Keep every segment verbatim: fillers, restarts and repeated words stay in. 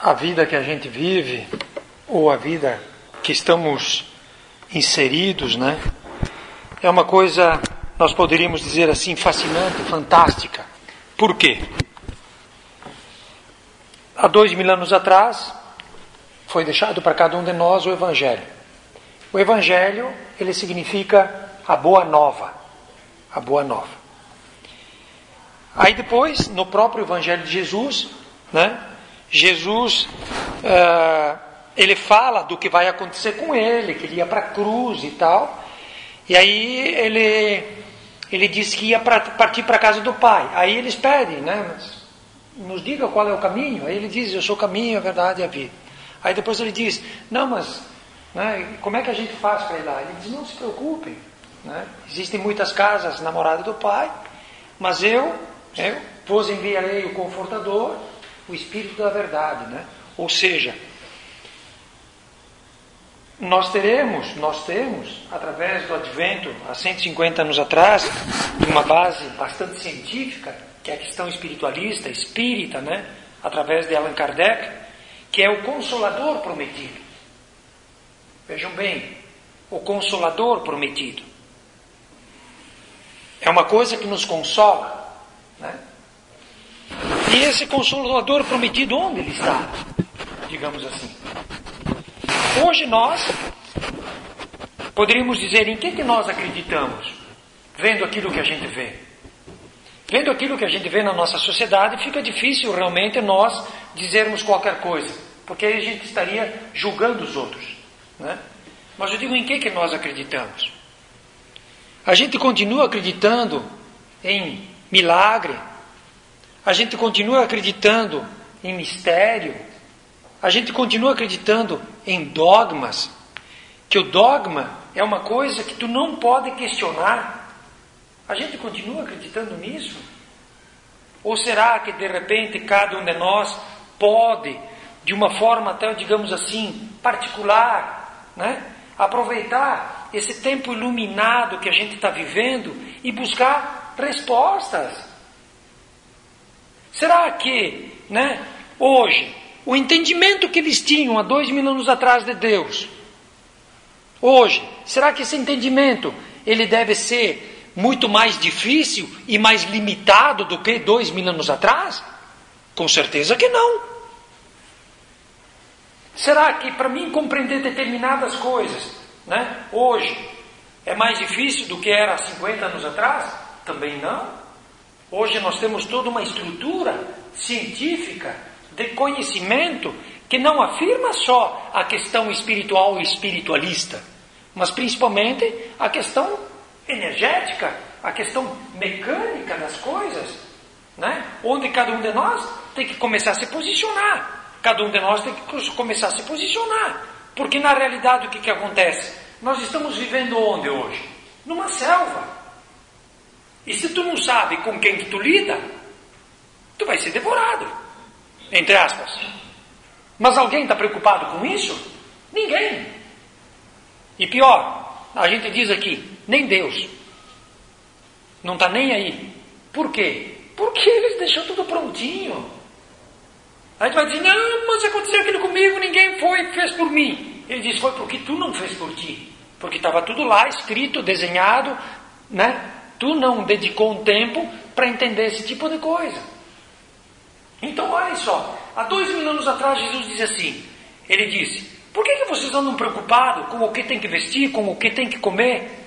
a vida que a gente vive, ou a vida que estamos inseridos, né? É uma coisa, nós poderíamos dizer assim, fascinante, fantástica. Por quê? Há dois mil anos atrás, foi deixado para cada um de nós o Evangelho. O Evangelho, ele significa a boa nova. A boa nova. Aí depois, no próprio Evangelho de Jesus, né? Jesus, uh, ele fala do que vai acontecer com ele, que ele ia para a cruz e tal. E aí ele, ele disse que ia pra, partir para a casa do Pai. Aí eles pedem, né? Mas nos diga qual é o caminho. Aí ele diz, eu sou o caminho, a verdade e a vida. Aí depois ele diz, não, mas né, como é que a gente faz para ir lá? Ele diz, não se preocupem. Né? Existem muitas casas na morada do Pai, mas eu, eu vos enviarei o Confortador, o Espírito da Verdade. Né? Ou seja, nós teremos, nós temos, através do Advento, há cento e cinquenta anos atrás, uma base bastante científica, que é a questão espiritualista, espírita, né? Através de Allan Kardec, que é o Consolador prometido. Vejam bem, o Consolador prometido. É uma coisa que nos consola, né? E esse Consolador prometido, onde ele está? Digamos assim. Hoje nós poderíamos dizer em que, que nós acreditamos, vendo aquilo que a gente vê. Vendo aquilo que a gente vê na nossa sociedade, fica difícil realmente nós dizermos qualquer coisa, porque aí a gente estaria julgando os outros. Né? Mas eu digo em que, que nós acreditamos. A gente continua acreditando em milagre, a gente continua acreditando em mistério, a gente continua acreditando em dogmas, que o dogma é uma coisa que tu não pode questionar. A gente continua acreditando nisso? Ou será que de repente cada um de nós pode, de uma forma até, digamos assim, particular, né, aproveitar esse tempo iluminado que a gente está vivendo e buscar respostas? Será que, né, hoje, o entendimento que eles tinham há dois mil anos atrás de Deus, hoje, será que esse entendimento ele deve ser muito mais difícil e mais limitado do que dois mil anos atrás? Com certeza que não. Será que para mim compreender determinadas coisas, né, hoje, é mais difícil do que era há cinquenta anos atrás? Também não. Hoje nós temos toda uma estrutura científica de conhecimento que não afirma só a questão espiritual e espiritualista, mas principalmente a questão energética, a questão mecânica das coisas, né? Onde cada um de nós tem que começar a se posicionar. Cada um de nós tem que começar a se posicionar. Porque na realidade o que, que acontece? Nós estamos vivendo onde hoje? Numa selva. E se tu não sabe com quem que tu lida, tu vai ser devorado. Entre aspas. Mas alguém está preocupado com isso? Ninguém. E pior, a gente diz aqui, nem Deus. Não está nem aí. Por quê? Porque eles deixou tudo prontinho. Aí tu vai dizer, não, mas aconteceu aquilo comigo, ninguém foi e fez por mim. Ele diz, foi porque tu não fez por ti. Porque estava tudo lá, escrito, desenhado, né? Tu não dedicou um tempo para entender esse tipo de coisa. Então, olha só, há dois mil anos atrás Jesus disse assim, ele disse, por que, que vocês andam preocupados com o que tem que vestir, com o que tem que comer?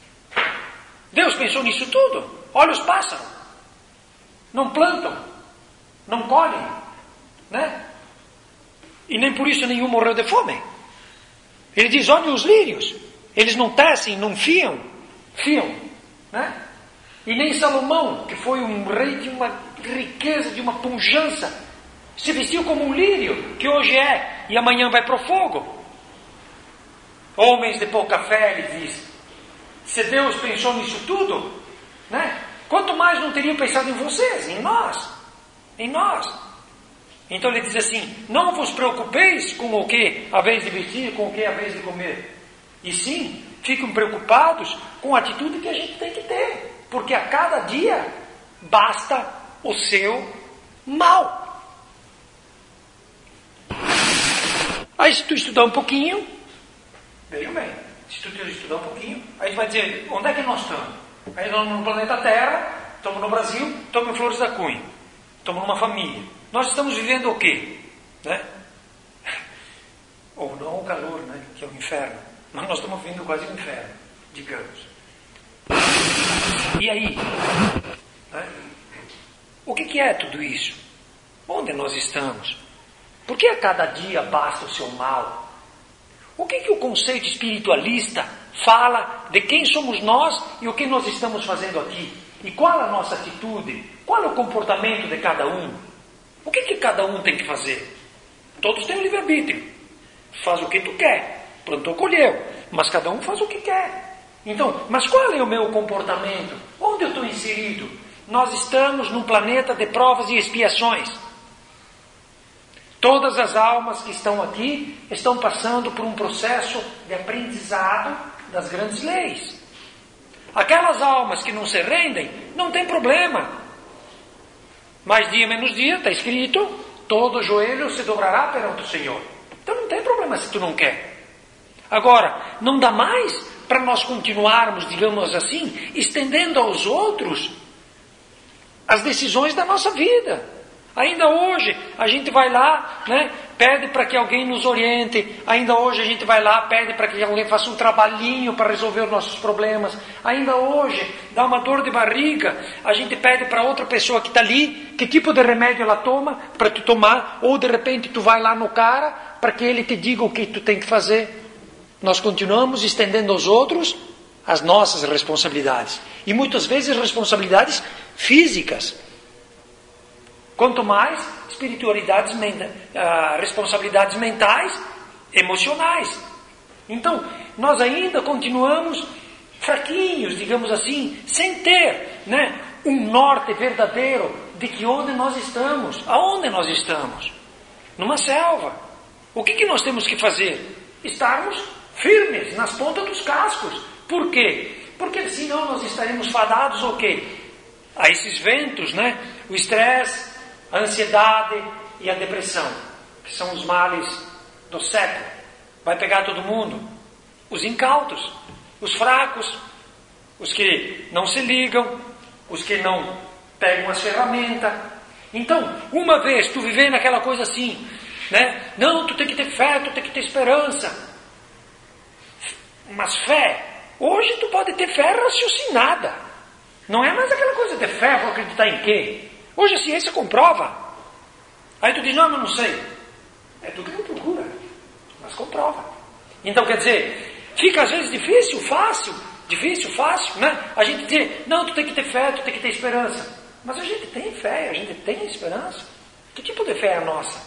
Deus pensou nisso tudo. Olha os pássaros. Não plantam, não colhem, né? E nem por isso nenhum morreu de fome. Ele diz, olha os lírios. Eles não tecem, não fiam, fiam, né? E nem Salomão, que foi um rei de uma riqueza, de uma pujança, se vestiu como um lírio, que hoje é, e amanhã vai para o fogo. Homens de pouca fé, ele diz. Se Deus pensou nisso tudo, né? Quanto mais não teria pensado em vocês, em nós, em nós. Então ele diz assim, não vos preocupeis com o que a vez de vestir, com o que a vez de comer. E sim, fiquem preocupados com a atitude que a gente tem que ter. Porque a cada dia basta o seu mal. Aí se tu estudar um pouquinho, vejam bem, se tu estudar um pouquinho, aí tu vai dizer, onde é que nós estamos? Aí nós estamos no planeta Terra, estamos no Brasil, estamos em Flores da Cunha, estamos numa família. Nós estamos vivendo o quê? Né? Ou não o calor, né? Que é o inferno. Mas nós estamos vivendo quase o inferno, digamos. E aí? Né? O que, que é tudo isso? Onde nós estamos? Por que a cada dia basta o seu mal? O que, que o conceito espiritualista fala de quem somos nós e o que nós estamos fazendo aqui? E qual a nossa atitude? Qual é o comportamento de cada um? O que, que cada um tem que fazer? Todos têm o livre-arbítrio. Faz o que tu quer. Plantou, colheu. Mas cada um faz o que quer. Então, mas qual é o meu comportamento? Onde eu estou inserido? Nós estamos num planeta de provas e expiações. Todas as almas que estão aqui estão passando por um processo de aprendizado das grandes leis. Aquelas almas que não se rendem, não tem problema. Mais dia menos dia, está escrito, todo joelho se dobrará perante o Senhor. Então não tem problema se tu não quer. Agora, não dá mais para nós continuarmos, digamos assim, estendendo aos outros as decisões da nossa vida. Ainda hoje, a gente vai lá, né, pede para que alguém nos oriente. Ainda hoje, a gente vai lá, pede para que alguém faça um trabalhinho para resolver os nossos problemas. Ainda hoje, dá uma dor de barriga, a gente pede para outra pessoa que está ali, que tipo de remédio ela toma, para tu tomar. Ou, de repente, tu vai lá no cara, para que ele te diga o que tu tem que fazer. Nós continuamos estendendo aos outros as nossas responsabilidades. E, muitas vezes, responsabilidades físicas. Quanto mais espiritualidades, uh, responsabilidades mentais, emocionais. Então, nós ainda continuamos fraquinhos, digamos assim, sem ter, né, um norte verdadeiro de que onde nós estamos, aonde nós estamos. Numa selva. O que, que nós temos que fazer? Estarmos firmes nas pontas dos cascos. Por quê? Porque senão nós estaremos fadados ao quê? A esses ventos, né? O estresse, a ansiedade e a depressão, que são os males do século. Vai pegar todo mundo. Os incautos, os fracos, os que não se ligam, os que não pegam as ferramentas. Então, uma vez tu viver naquela coisa assim, né? Não, tu tem que ter fé, tu tem que ter esperança. Mas fé, hoje tu pode ter fé raciocinada. Não é mais aquela coisa de fé, vou acreditar em quê? Hoje a ciência comprova. Aí tu diz, não, mas não sei. É tu que não procura, mas comprova. Então quer dizer, fica às vezes difícil, fácil, difícil, fácil, né? A gente dizer, não, tu tem que ter fé, tu tem que ter esperança. Mas a gente tem fé, a gente tem esperança. Que tipo de fé é a nossa?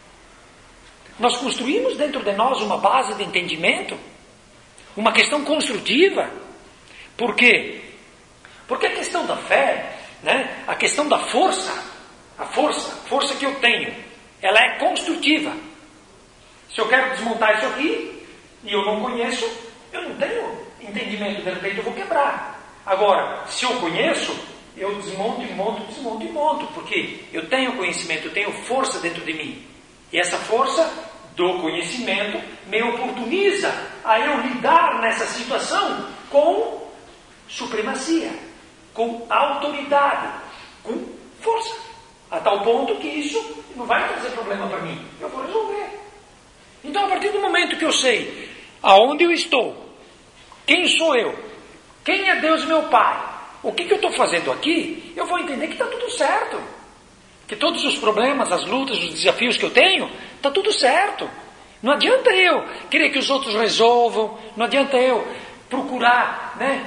Nós construímos dentro de nós uma base de entendimento, uma questão construtiva. Por quê? Porque a questão da fé, né? A questão da força, a força, a força que eu tenho, ela é construtiva. Se eu quero desmontar isso aqui, e eu não conheço, eu não tenho entendimento, de repente eu vou quebrar. Agora, se eu conheço, eu desmonto e monto, desmonto e monto, porque eu tenho conhecimento, eu tenho força dentro de mim. E essa força do conhecimento me oportuniza a eu lidar nessa situação com supremacia, com autoridade, com força. A tal ponto que isso não vai trazer problema para mim. Eu vou resolver. Então, a partir do momento que eu sei aonde eu estou, quem sou eu, quem é Deus meu Pai, o que, que eu estou fazendo aqui, eu vou entender que está tudo certo. Que todos os problemas, as lutas, os desafios que eu tenho, está tudo certo. Não adianta eu querer que os outros resolvam, não adianta eu procurar, né,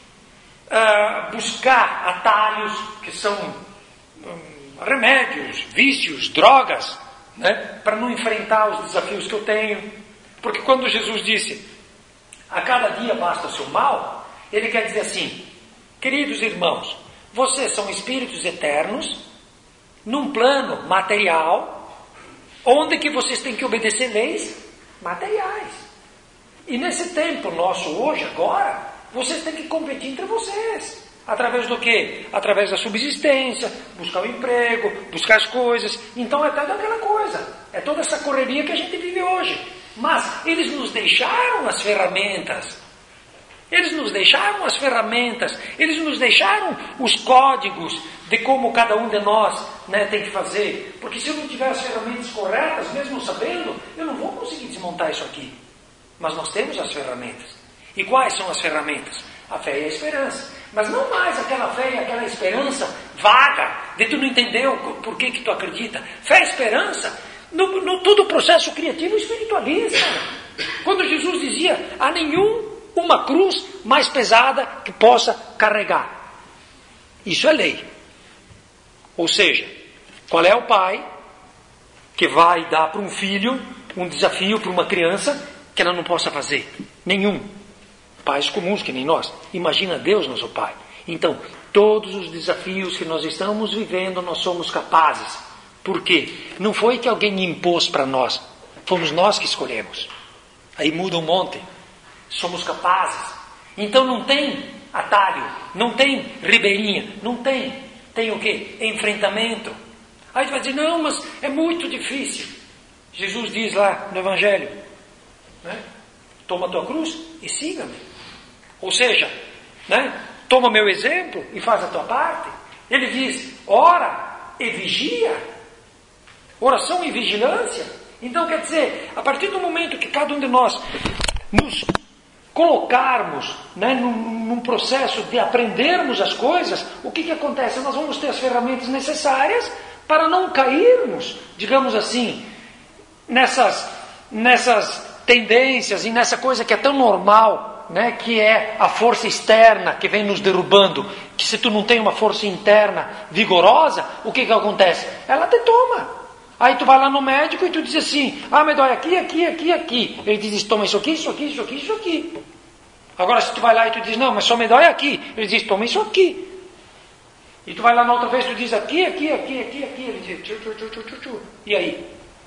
uh, buscar atalhos que são um, remédios, vícios, drogas, né, para não enfrentar os desafios que eu tenho. Porque quando Jesus disse, a cada dia basta o seu mal, ele quer dizer assim, queridos irmãos, vocês são espíritos eternos, num plano material, onde que vocês têm que obedecer leis materiais. E nesse tempo nosso hoje, agora, vocês têm que competir entre vocês. Através do quê? Através da subsistência, buscar o emprego, buscar as coisas. Então é toda aquela coisa. É toda essa correria que a gente vive hoje. Mas eles nos deixaram as ferramentas. Eles nos deixaram as ferramentas. Eles nos deixaram os códigos de como cada um de nós, né, tem que fazer. Porque se eu não tiver as ferramentas corretas, mesmo sabendo, eu não vou conseguir desmontar isso aqui. Mas nós temos as ferramentas. E quais são as ferramentas? A fé e a esperança. Mas não mais aquela fé e aquela esperança vaga, de tu não entendeu por que, que tu acredita. Fé e esperança no, no todo o processo criativo espiritualista. Quando Jesus dizia, há nenhum uma cruz mais pesada que possa carregar. Isso é lei. Ou seja, qual é o pai que vai dar para um filho um desafio para uma criança que ela não possa fazer? Nenhum. Pais comuns que nem nós. Imagina Deus, nosso Pai. Então, todos os desafios que nós estamos vivendo, nós somos capazes. Por quê? Não foi que alguém impôs para nós. Fomos nós que escolhemos. Aí muda um monte. Somos capazes. Então não tem atalho, não tem ribeirinha, não tem. Tem o quê? Enfrentamento. Aí tu vai dizer, não, mas é muito difícil. Jesus diz lá no Evangelho, né? Toma a tua cruz e siga-me. Ou seja, né? Toma meu exemplo e faz a tua parte. Ele diz, ora e vigia. Oração e vigilância. Então quer dizer, a partir do momento que cada um de nós nos colocarmos, né, num, num processo de aprendermos as coisas, o que, que acontece? Nós vamos ter as ferramentas necessárias para não cairmos, digamos assim, nessas, nessas tendências e nessa coisa que é tão normal, né, que é a força externa que vem nos derrubando, que se tu não tem uma força interna vigorosa, o que, que acontece? Ela te toma. Aí tu vai lá no médico e tu diz assim, ah, me dói aqui, aqui, aqui, aqui. Ele diz, toma isso aqui, isso aqui, isso aqui, isso aqui. Agora se tu vai lá e tu diz, não, mas só me dói aqui. Ele diz, toma isso aqui. E tu vai lá na outra vez e tu diz, aqui, aqui, aqui, aqui, aqui. Ele diz, tchu, tchu, tchu, tchu, tchu. E aí?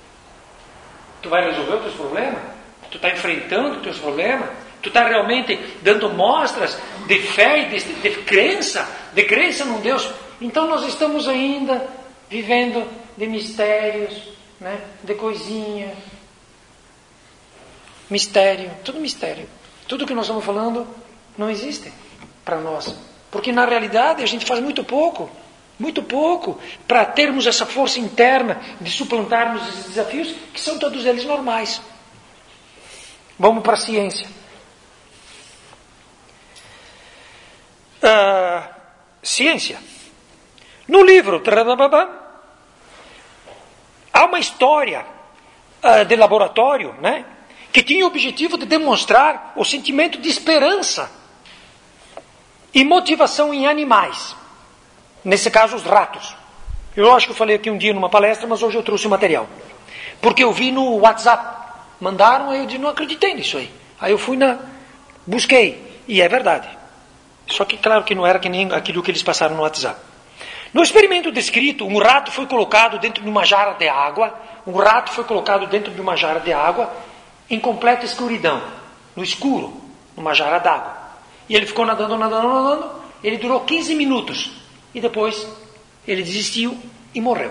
Tu vai resolver os teus problemas? Tu está enfrentando os teus problemas? Tu está realmente dando mostras de fé e de, de crença, de crença num Deus? Então nós estamos ainda vivendo de mistérios, né? De coisinha. Mistério, tudo mistério. Tudo que nós estamos falando não existe para nós. Porque na realidade a gente faz muito pouco, muito pouco, para termos essa força interna de suplantarmos esses desafios, que são todos eles normais. Vamos para a ciência. Uh, ciência. No livro há uma história uh, de laboratório, né, que tinha o objetivo de demonstrar o sentimento de esperança e motivação em animais. Nesse caso, os ratos. Eu acho que eu falei aqui um dia numa palestra, mas hoje eu trouxe o material. Porque eu vi no WhatsApp. Mandaram, aí eu disse, não acreditei nisso aí. Aí eu fui na... busquei. E é verdade. Só que claro que não era que nem aquilo que eles passaram no WhatsApp. No experimento descrito, um rato foi colocado dentro de uma jarra de água, um rato foi colocado dentro de uma jarra de água, em completa escuridão, no escuro, numa jarra d'água. E ele ficou nadando, nadando, nadando, ele durou quinze minutos, e depois ele desistiu e morreu.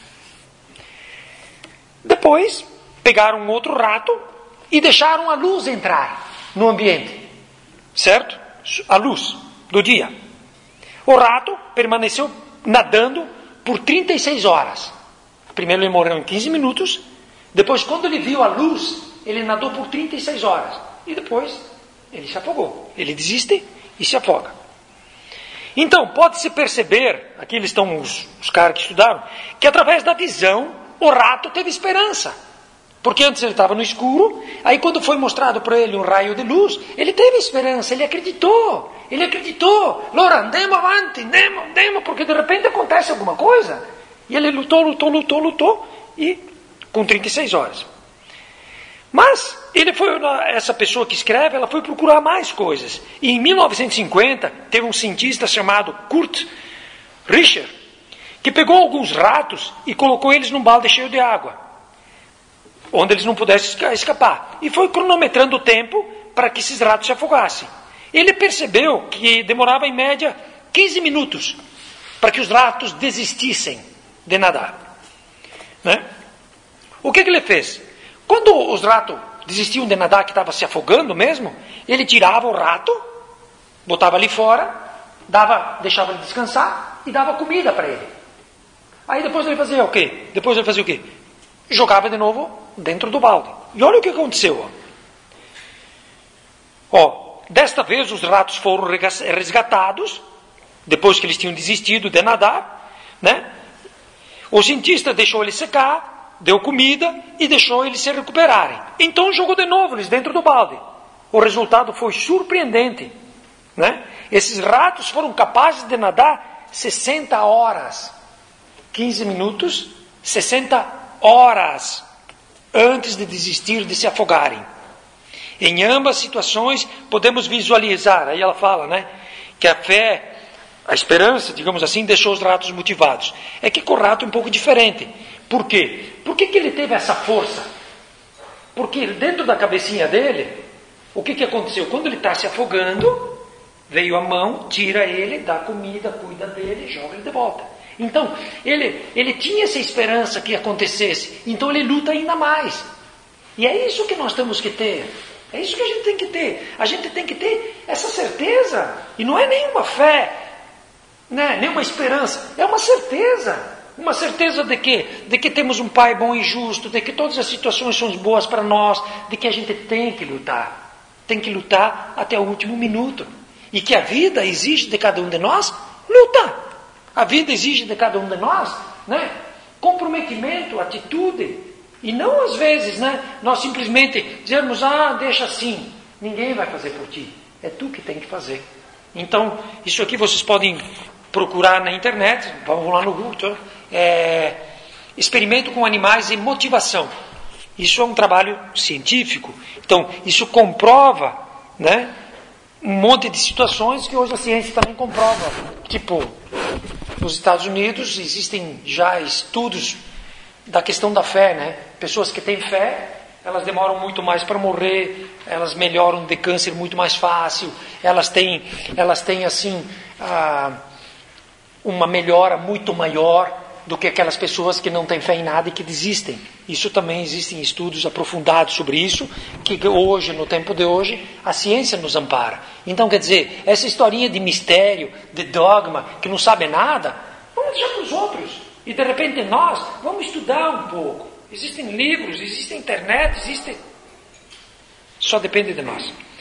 Depois, pegaram um outro rato e deixaram a luz entrar no ambiente, certo? A luz do dia. O rato permaneceu nadando por trinta e seis horas. Primeiro ele morreu em quinze minutos. Depois, quando ele viu a luz, ele nadou por trinta e seis horas. E depois, ele se afogou. Ele desiste e se afoga. Então, pode-se perceber, aqui eles estão os, os caras que estudaram, que através da visão, o rato teve esperança. Porque antes ele estava no escuro, aí quando foi mostrado para ele um raio de luz, ele teve esperança, ele acreditou, ele acreditou. Lora, andemos avanti, andemos, andemos, porque de repente acontece alguma coisa. E ele lutou, lutou, lutou, lutou, e com trinta e seis horas. Mas, ele foi, essa pessoa que escreve, ela foi procurar mais coisas. E em mil novecentos e cinquenta, teve um cientista chamado Kurt Richter, que pegou alguns ratos e colocou eles num balde cheio de água, onde eles não pudessem escapar. E foi cronometrando o tempo para que esses ratos se afogassem. Ele percebeu que demorava em média quinze minutos para que os ratos desistissem de nadar. Né? O que, que ele fez? Quando os ratos desistiam de nadar, que estava se afogando mesmo, ele tirava o rato, botava ali fora, dava, deixava ele descansar e dava comida para ele. Aí depois ele fazia o quê? Depois ele fazia o quê? Jogava de novo dentro do balde. E olha o que aconteceu. Ó, ó desta vez os ratos foram resgatados, depois que eles tinham desistido de nadar, né? O cientista deixou eles secar, deu comida e deixou eles se recuperarem. Então jogou de novo eles dentro do balde. O resultado foi surpreendente, né? Esses ratos foram capazes de nadar sessenta horas. quinze minutos, sessenta horas antes de desistir de se afogarem. Em ambas situações podemos visualizar, aí ela fala, né, que a fé, a esperança, digamos assim, deixou os ratos motivados. É que com o rato é um pouco diferente. Por quê? Por que, que ele teve essa força? Porque dentro da cabecinha dele, o que, que aconteceu? Quando ele está se afogando, veio a mão, tira ele, dá comida, cuida dele, joga ele de volta. Então, ele, ele tinha essa esperança que acontecesse. Então ele luta ainda mais. E é isso que nós temos que ter. É isso que a gente tem que ter. A gente tem que ter essa certeza. E não é nenhuma fé, né? Nenhuma esperança. É uma certeza. Uma certeza de quê? De que temos um Pai bom e justo, de que todas as situações são boas para nós, de que a gente tem que lutar. Tem que lutar até o último minuto. E que a vida exige de cada um de nós luta. A vida exige de cada um de nós, né, comprometimento, atitude. E não às vezes, né, nós simplesmente dizemos, ah, deixa assim. Ninguém vai fazer por ti. É tu que tem que fazer. Então, isso aqui vocês podem procurar na internet. Vamos lá no Google. É, experimento com animais e motivação. Isso é um trabalho científico. Então, isso comprova, né, um monte de situações que hoje a ciência também comprova. Tipo, nos Estados Unidos existem já estudos da questão da fé, né? Pessoas que têm fé, elas demoram muito mais para morrer, elas melhoram de câncer muito mais fácil, elas têm, elas têm assim, ah, uma melhora muito maior do que aquelas pessoas que não têm fé em nada e que desistem. Isso também existem estudos aprofundados sobre isso, que hoje, no tempo de hoje, a ciência nos ampara. Então, quer dizer, essa historinha de mistério, de dogma, que não sabe nada, vamos deixar para os outros. E de repente nós vamos estudar um pouco. Existem livros, existe internet, existe... Só depende de nós.